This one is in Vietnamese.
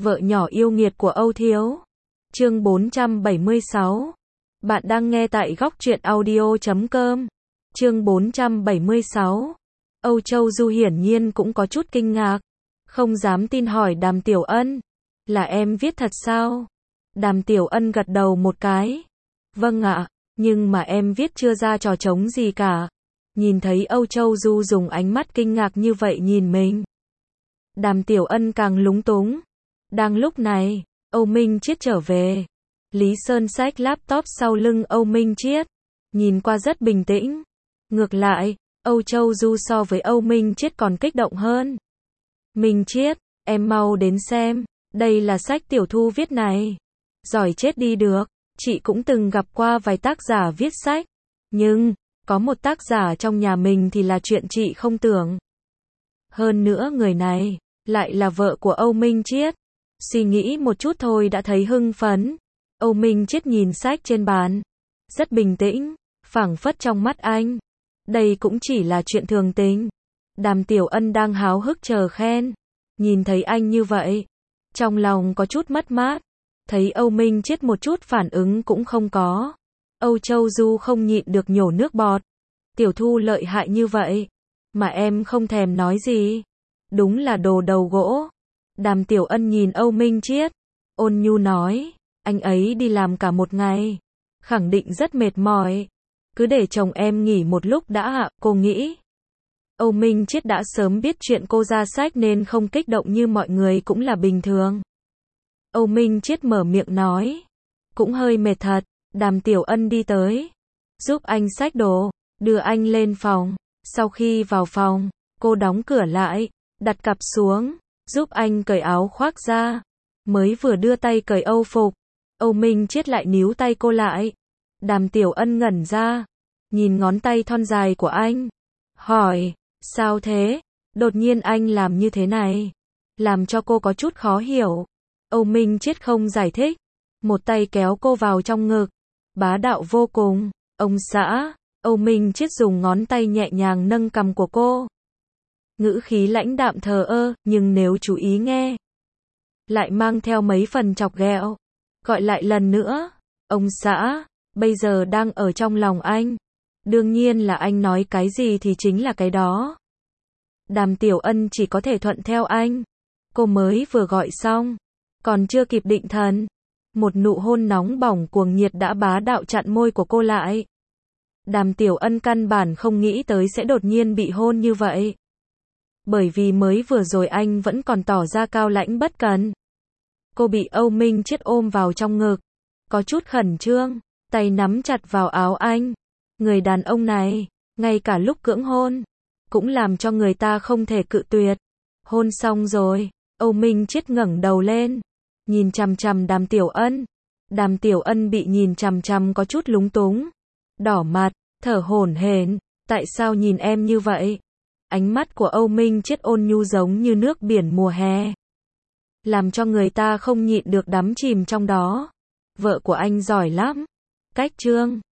Vợ nhỏ yêu nghiệt của Âu Thiếu. Chương 476. Bạn đang nghe tại góc truyện audio.com. Chương 476. Âu Châu Du hiển nhiên cũng có chút kinh ngạc, không dám tin hỏi Đàm Tiểu Ân, là em viết thật sao? Đàm Tiểu Ân gật đầu một cái. Vâng ạ, nhưng mà em viết chưa ra trò trống gì cả. Nhìn thấy Âu Châu Du dùng ánh mắt kinh ngạc như vậy nhìn mình, Đàm Tiểu Ân càng lúng túng. Đang lúc này, Âu Minh Chiết trở về. Lý Sơn xách laptop sau lưng Âu Minh Chiết, nhìn qua rất bình tĩnh. Ngược lại, Âu Châu Du so với Âu Minh Chiết còn kích động hơn. Minh Chiết, em mau đến xem, đây là sách Tiểu Thu viết này. Giỏi chết đi được, chị cũng từng gặp qua vài tác giả viết sách, nhưng có một tác giả trong nhà mình thì là chuyện chị không tưởng. Hơn nữa người này lại là vợ của Âu Minh Chiết. Suy nghĩ một chút thôi đã thấy hưng phấn. Âu Minh Chiết nhìn sách trên bàn, rất bình tĩnh, phảng phất trong mắt anh đây cũng chỉ là chuyện thường tình. Đàm Tiểu Ân đang háo hức chờ khen, nhìn thấy anh như vậy, trong lòng có chút mất mát. Thấy Âu Minh Chiết một chút phản ứng cũng không có, Âu Châu Du không nhịn được nhổ nước bọt. Tiểu Thu lợi hại như vậy mà em không thèm nói gì, đúng là đồ đầu gỗ. Đàm Tiểu Ân nhìn Âu Minh Chiết, ôn nhu nói, anh ấy đi làm cả một ngày, khẳng định rất mệt mỏi, cứ để chồng em nghỉ một lúc đã ạ. Cô nghĩ Âu Minh Chiết đã sớm biết chuyện cô ra sách nên không kích động như mọi người cũng là bình thường. Âu Minh Chiết mở miệng nói, cũng hơi mệt thật. Đàm Tiểu Ân đi tới, giúp anh xách đồ, đưa anh lên phòng. Sau khi vào phòng, cô đóng cửa lại, đặt cặp xuống, giúp anh cởi áo khoác ra. Mới vừa đưa tay cởi âu phục, Âu Minh Chiết lại níu tay cô lại. Đàm Tiểu Ân ngẩn ra, nhìn ngón tay thon dài của anh, hỏi, sao thế? Đột nhiên anh làm như thế này, làm cho cô có chút khó hiểu. Âu Minh Chiết không giải thích, một tay kéo cô vào trong ngực, bá đạo vô cùng. Ông xã. Âu Minh Chiết dùng ngón tay nhẹ nhàng nâng cằm của cô, ngữ khí lãnh đạm thờ ơ, nhưng nếu chú ý nghe, lại mang theo mấy phần chọc ghẹo. Gọi lại lần nữa, ông xã, bây giờ đang ở trong lòng anh. Đương nhiên là anh nói cái gì thì chính là cái đó. Đàm Tiểu Ân chỉ có thể thuận theo anh. Cô mới vừa gọi xong, còn chưa kịp định thần, một nụ hôn nóng bỏng cuồng nhiệt đã bá đạo chặn môi của cô lại. Đàm Tiểu Ân căn bản không nghĩ tới sẽ đột nhiên bị hôn như vậy. Bởi vì mới vừa rồi anh vẫn còn tỏ ra cao lãnh bất cần. Cô bị Âu Minh Chiết ôm vào trong ngực, có chút khẩn trương, tay nắm chặt vào áo anh. Người đàn ông này, ngay cả lúc cưỡng hôn, cũng làm cho người ta không thể cự tuyệt. Hôn xong rồi, Âu Minh Chiết ngẩng đầu lên, nhìn chằm chằm Đàm Tiểu Ân. Đàm Tiểu Ân bị nhìn chằm chằm có chút lúng túng, đỏ mặt, thở hổn hển, tại sao nhìn em như vậy? Ánh mắt của Âu Minh Chiết ôn nhu giống như nước biển mùa hè, làm cho người ta không nhịn được đắm chìm trong đó. Vợ của anh giỏi lắm. Cách chương